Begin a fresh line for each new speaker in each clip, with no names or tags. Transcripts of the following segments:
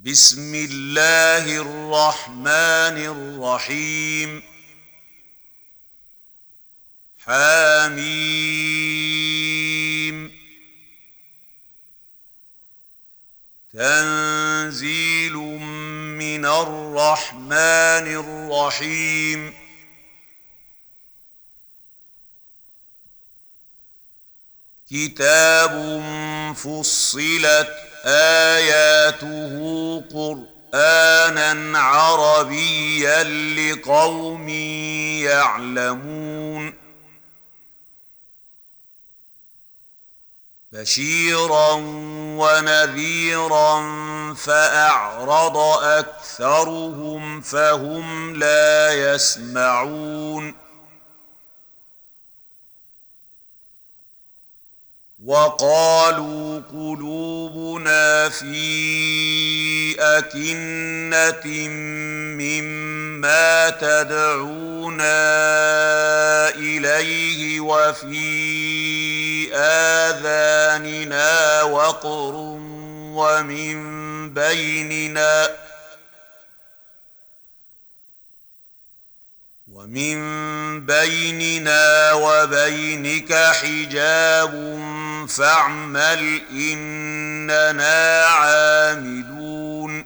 بسم الله الرحمن الرحيم حميم تنزيل من الرحمن الرحيم كتاب فصلت آياته قرآنا عربيا لقوم يعلمون بشيرا ونذيرا فأعرض أكثرهم فهم لا يسمعون وقالوا قلوبنا في أكنة مما تدعونا إليه وفي آذاننا وقر ومن بيننا وبينك حجاب فاعمل إننا عاملون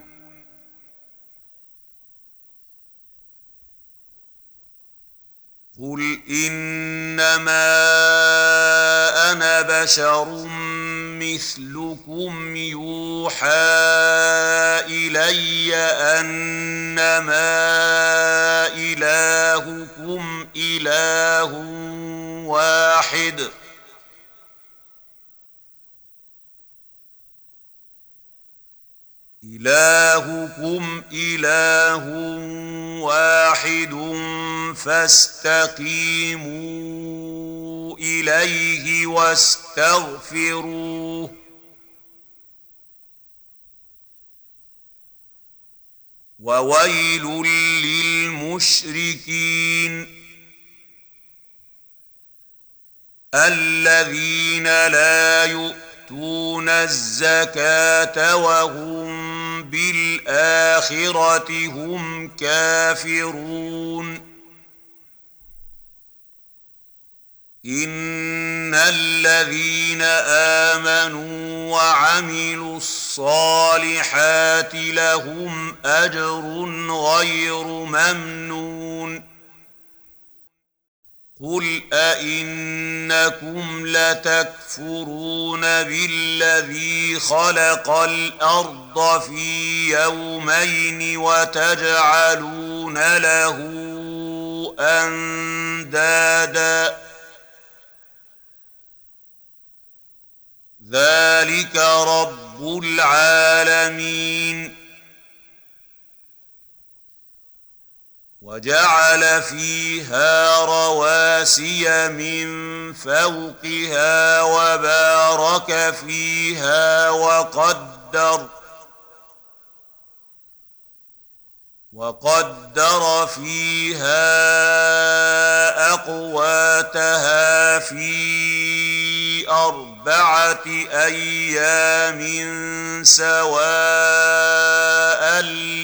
قل إنما أنا بشر مثلكم يوحى إلي أنما إلهكم إله واحد فاستقيموا إليه واستغفروه وويل للمشركين الذين لا يؤتون الزكاة وهم بالآخرة هم كافرون إن الذين آمنوا وعملوا الصالحات لهم أجر غير ممنون قل أئنكم لتكفرون بالذي خلق الأرض في يومين وتجعلون له أندادا ذلك رب العالمين وجعل فيها رواسي من فوقها وبارك فيها وقدر فيها أقواتها في 4 أيام سواء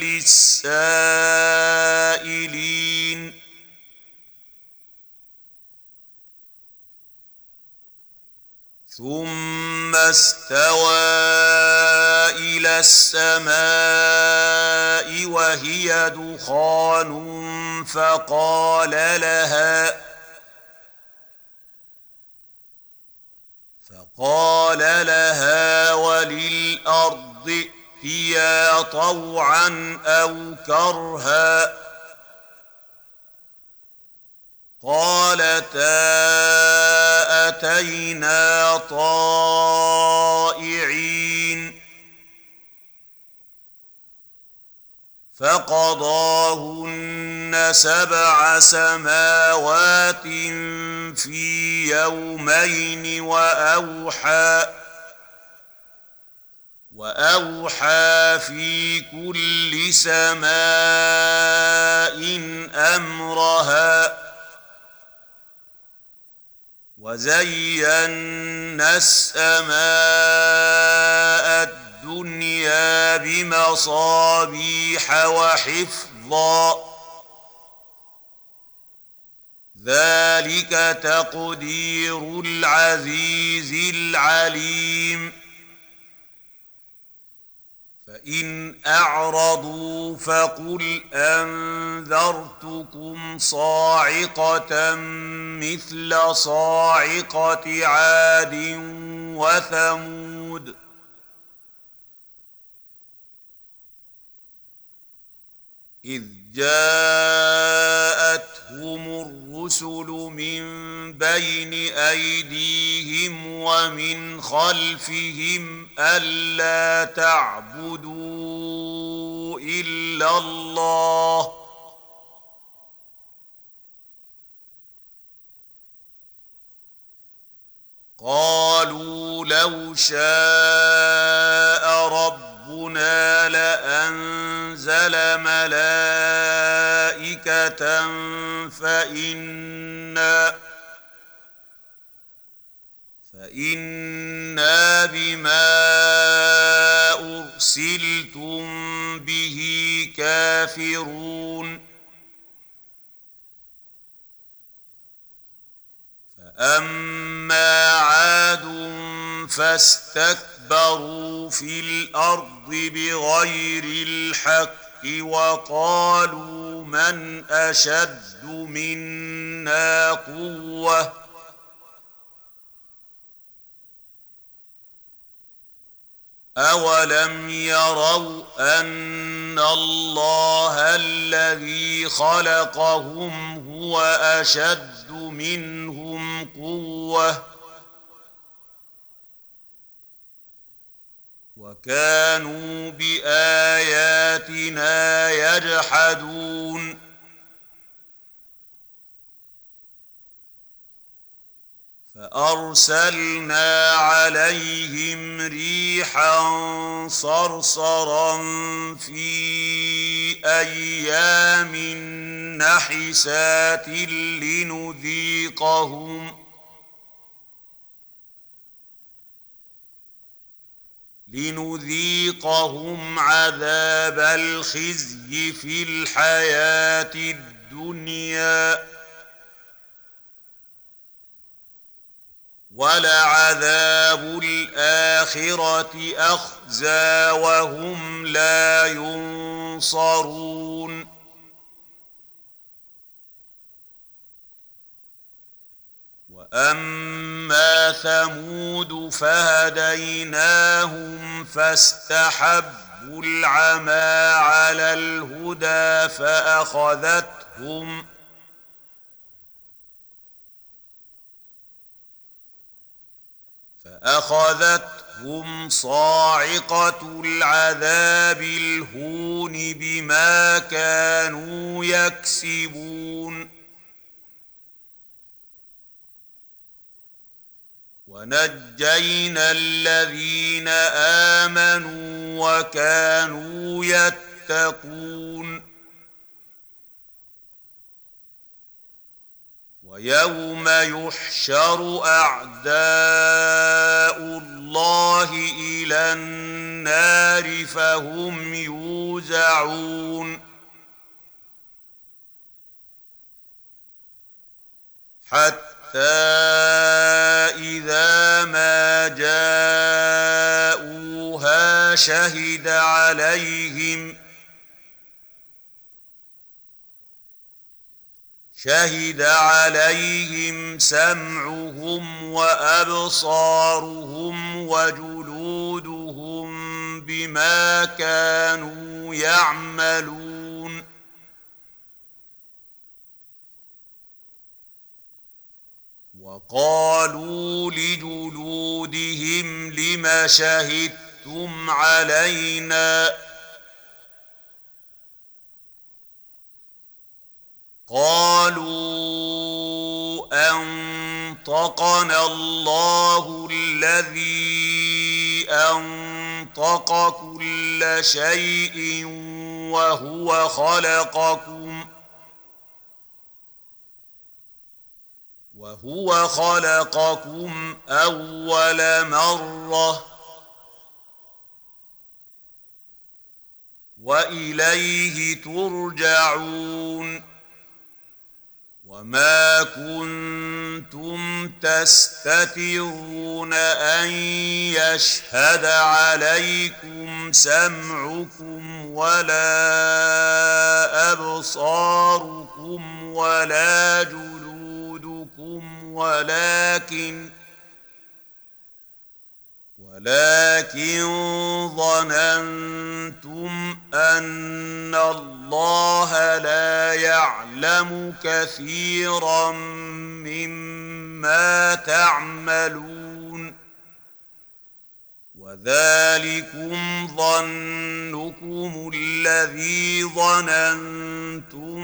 للسائلين ثم استوى إلى السماء وهي دخان فقال لها وللأرض ائتيا طوعا أو كرها قالتا أتينا طائعين فقضاهن 7 سماوات في يومين وأوحى في كل سماء أمرها وزينا السماء الدنيا بمصابيح وحفظا ذلك تقدير العزيز العليم فإن أعرضوا فقل أنذرتكم صاعقة مثل صاعقة عاد وثمود إذ جاءتهم الرسل من بين أيديهم ومن خلفهم ألا تعبدوا إلا الله قالوا لو شاء ربنا لأنزل ملائكة فإنا بما أرسلتم به كافرون فأما عاد فاستكبروا في الأرض بغير الحق وقالوا من أشد منا قوة أولم يروا أن الله الذي خلقهم هو أشد منهم قوة وكانوا بآياتنا يجحدون فأرسلنا عليهم ريحا صرصرا في أيام نحسات لنذيقهم عذاب الخزي في الحياة الدنيا ولعذاب الآخرة أخزى وهم لا ينصرون وأما ثمود فهديناهم فاستحبوا العمى على الهدى فأخذتهم صاعقة العذاب الهون بما كانوا يكسبون ونجينا الذين آمنوا وكانوا يتقون ويوم يحشر أعداء الله إلى النار فهم يوزعون حتى إذا ما جاءوها شهد عليهم سمعهم وأبصارهم وجلودهم بما كانوا يعملون وقالوا لجلودهم لم شهدتم علينا قالوا أنطقنا الله الذي أنطق كل شيء وهو خلقكم أول مرة وإليه ترجعون وما كنتم تستترون أن يشهد عليكم سمعكم ولا أبصاركم ولا جلودكم ولكن ظننتم أن الله لا يعلم كثيرا مما تعملون وذلكم ظنكم الذي ظننتم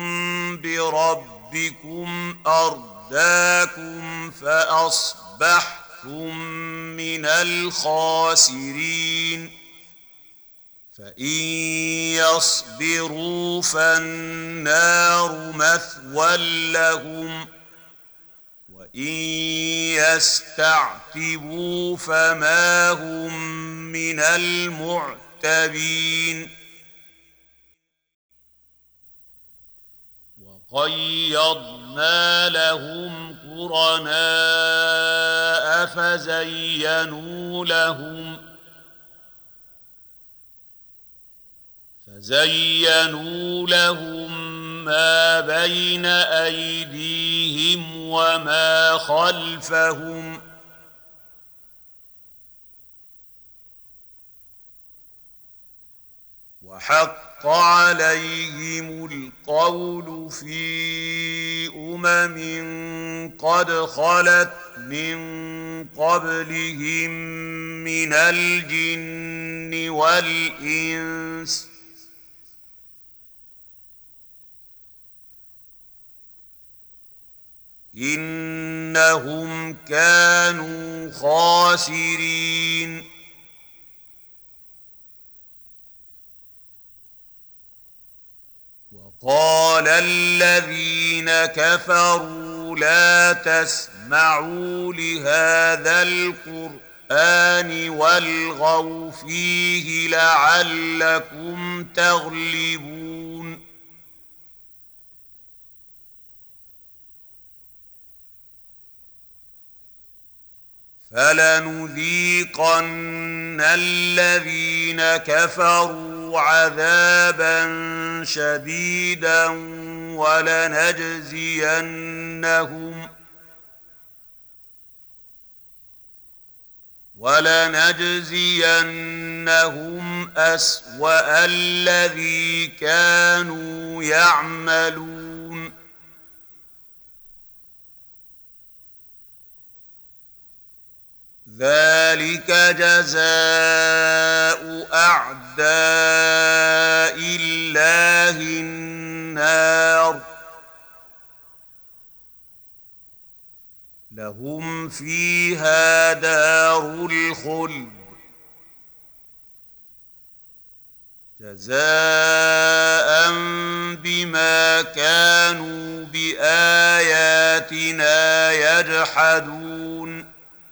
بربكم أرداكم فأصبحتم من الخاسرين فإن يصبروا فالنار مثوى لهم وإن يستعتبوا فما هم من المعتبين وقيضنا لهم قرناء فزينوا لهم ما بين أيديهم وما خلفهم وحق عليهم القول في قد خلت من قبلهم من الجن والإنس إنهم كانوا خاسرين وقال الذين كفروا لا تسمعوا لهذا القرآن والغوا فيه لعلكم تغلبون فلنذيقن الذين كفروا عذابا شديدا ولنجزينهم أسوأ الذي كانوا يعملون ذلك جزاء أعداء الله النار لهم فيها دار الخلد جزاء بما كانوا بآياتنا يجحدون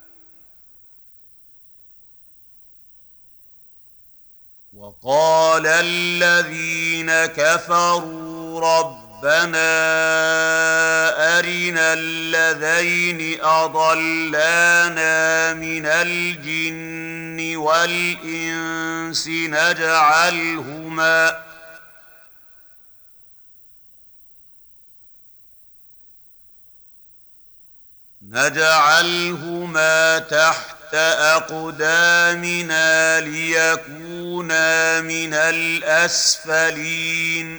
وقال الذين كفروا ربنا أرنا الذين أضلانا من الجن والإنس نجعلهما تحت أقدامنا ليكونا من الأسفلين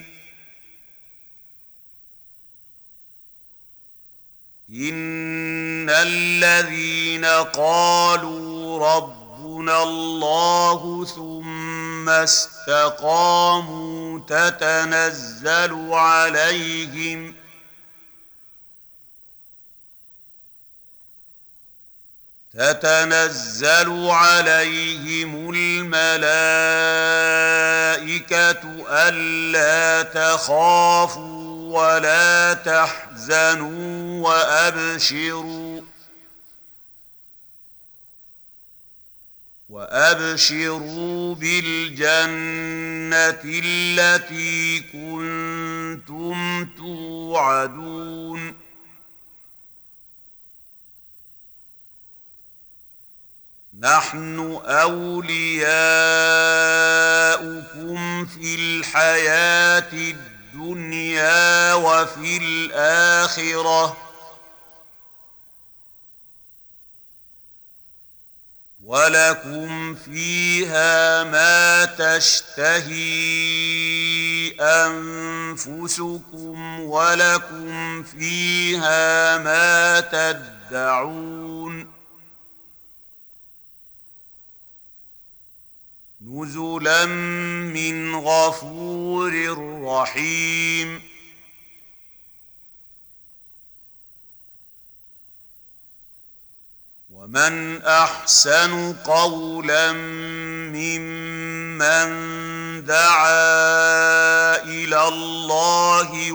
إن الذين قالوا ربنا الله ثم استقاموا تتنزل عليهم الملائكة ألا تخافوا ولا تحزنوا وأبشروا بالجنة التي كنتم توعدون نحن أولياؤكم في الحياة الدنيا وفي الآخرة ولكم فيها ما تشتهي أنفسكم ولكم فيها ما تدعون نزلا من غفور رحيم ومن أحسن قولا ممن دعا إلى الله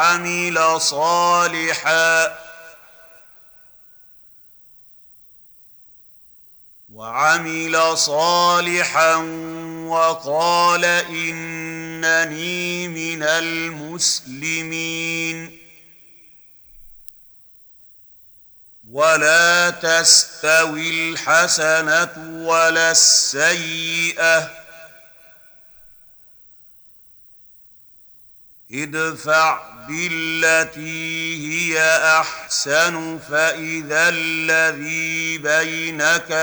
وعمل صالحا وقال إنني من المسلمين ولا تستوي الحسنة ولا السيئة ادفع بالتي هي أحسن فإذا الذي بينك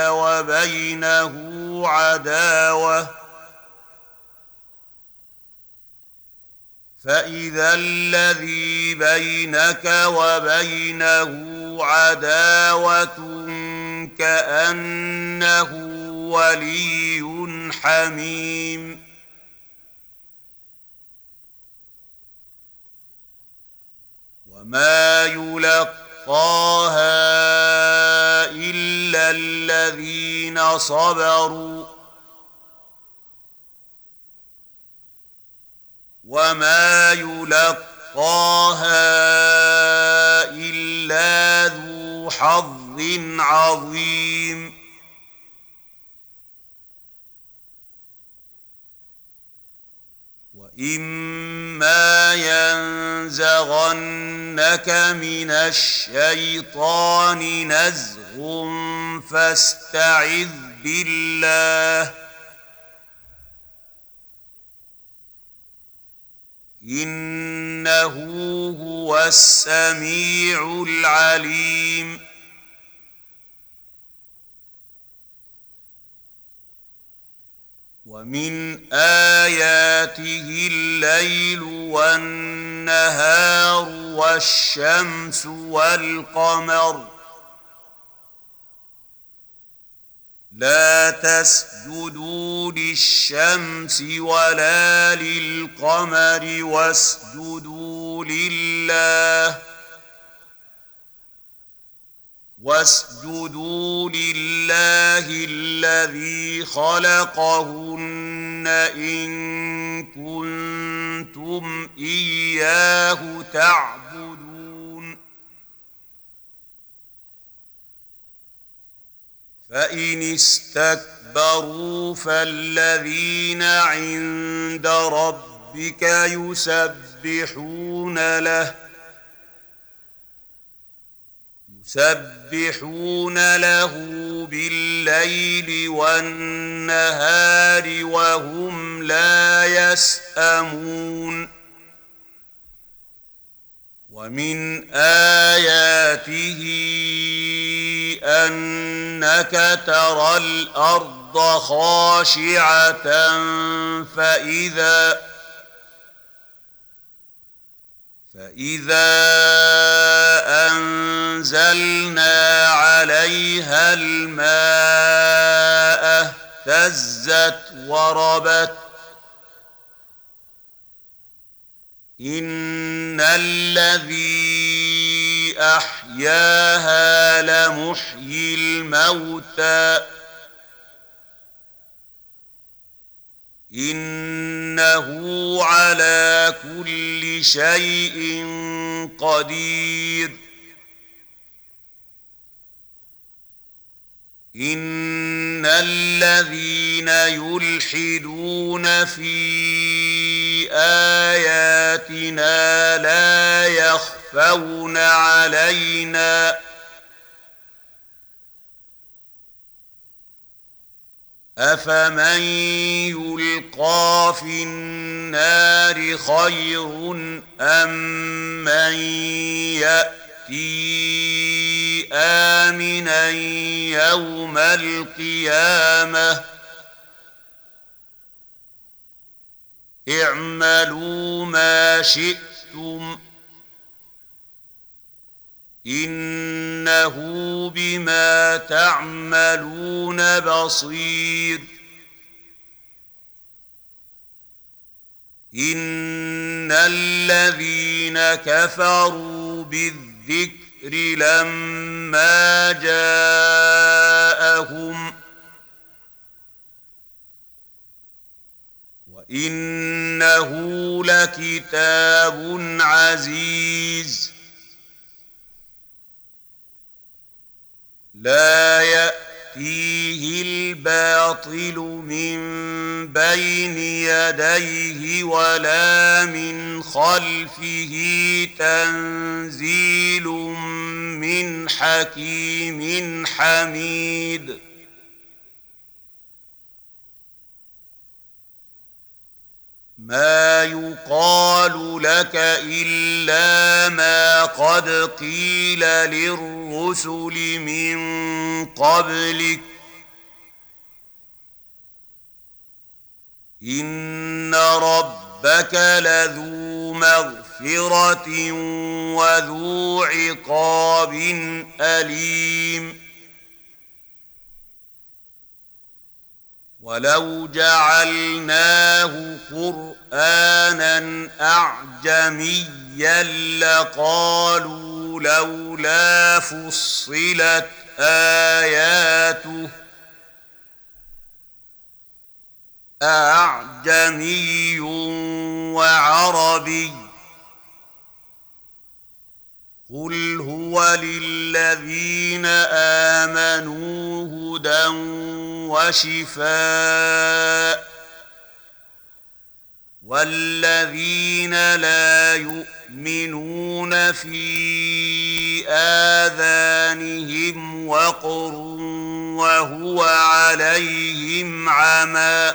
وبينه عداوة كأنه ولي حميم وما يلقاها إلا الذين صبروا وما يلقاها إلا ذو حظ عظيم وإما ينزغنك من الشيطان نزغ فاستعذ بالله إنه هو السميع العليم ومن آياته الليل والنهار والشمس والقمر لا تسجدوا للشمس ولا للقمر واسجدوا لله الذي خلقهن إن كنتم إياه تعبدون فإن استكبروا فالذين عند ربك يسبحون له بالليل والنهار وهم لا يسأمون ومن آياته أنك ترى الأرض خاشعة فإذا أنزلنا عليها الماء اهتزت وربت إن الذي أحياها لمحيي الموتى إنه على كل شيء قدير إن الذين يلحدون في آياتنا لا يخفون علينا أفمن يلقى في النار خير أم من يأتي آمنا يوم القيامة اعملوا ما شئتم إنه بما تعملون بصير إن الذين كفروا بالذكر لما جاءهم وإنه لكتاب عزيز لا يأتيه الباطل من بين يديه ولا من خلفه تنزيل من حكيم حميد ما يقال لك إلا ما قد قيل للرسل من قبلك إن ربك لذو مغفرة وذو عقاب أليم ولو جعلناه قرآنا أعجميا لقالوا لولا فصلت آياته أعجمي وعربي قل هو للذين آمنوا هدى وشفاء والذين لا يؤمنون في آذانهم وقر وهو عليهم عمى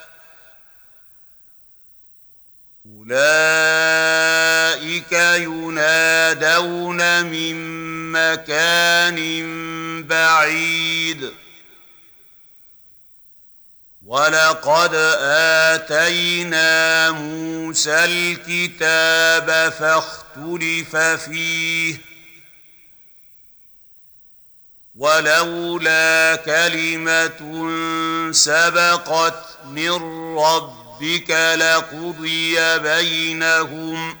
أولئك ينادون من مكان بعيد ولقد آتينا موسى الكتاب فاختلف فيه ولولا كلمة سبقت من ربك لقضي بينهم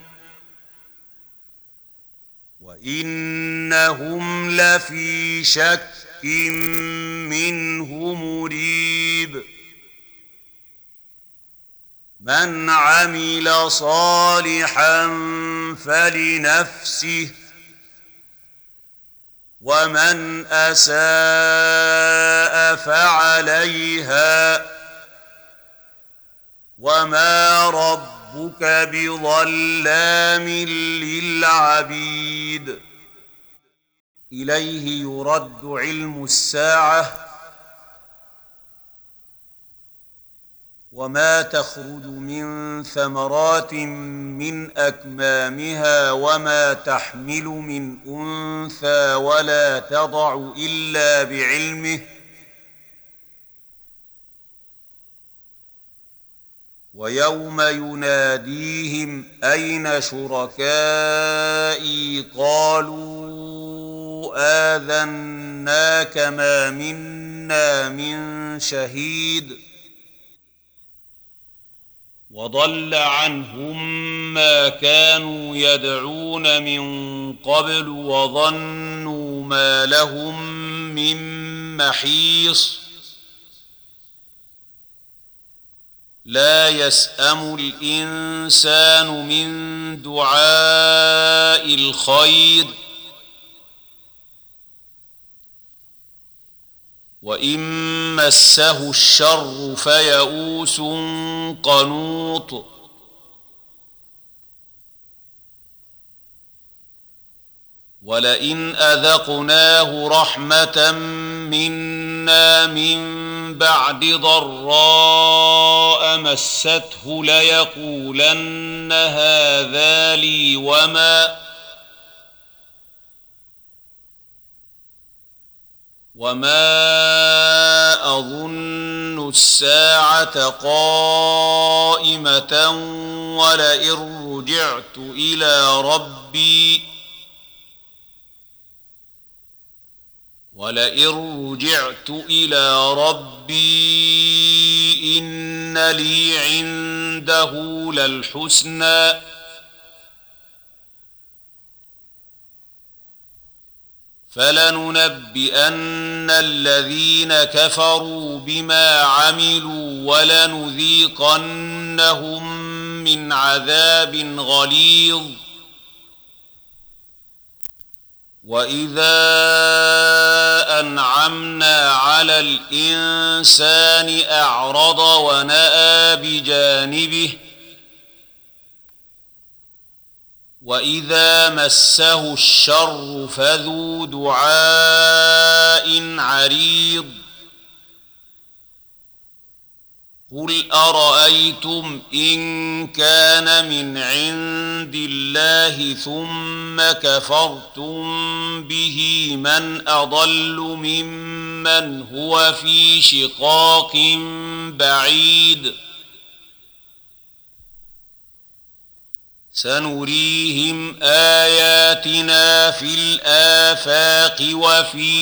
وإنهم لفي شك منه مريب من عمل صالحا فلنفسه ومن أساء فعليها وما ربك بظلام للعبيد إليه يرد علم الساعة وما تخرج من ثمرات من أكمامها وما تحمل من أنثى ولا تضع إلا بعلمه ويوم يناديهم أين شركائي قالوا آذناك ما منا من شهيد وضل عنهم ما كانوا يدعون من قبل وظنوا ما لهم من محيص لا يسأم الإنسان من دعاء الخير وإن مسه الشر فيئوس قنوط ولئن أذقناه رحمة منا من بعد ضراء مسته ليقولن هذا لي وما أظن الساعة قائمة ولئن رجعت إلى ربي إن لي عنده للحسنى فلننبئن الذين كفروا بما عملوا ولنذيقنهم من عذاب غليظ وإذا أنعمنا على الإنسان أعرض ونأى بجانبه وإذا مسه الشر فذو دعاء عريض قل أرأيتم إن كان من عند الله ثم كفرتم به من أضل ممن هو في شقاق بعيد سنريهم آياتنا في الآفاق وفي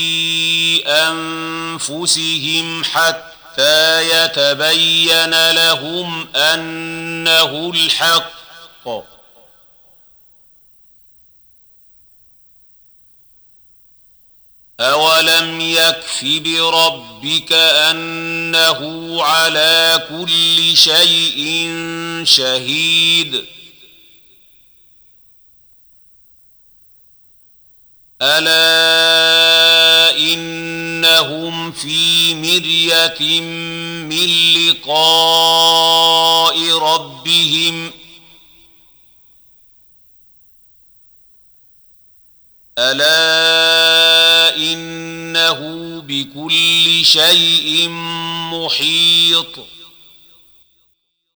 أنفسهم حتى يتبين لهم أنه الحق أولم يكف بربك أنه على كل شيء شهيد ألا إنهم في مرية من لقاء ربهم ألا إنه بكل شيء محيط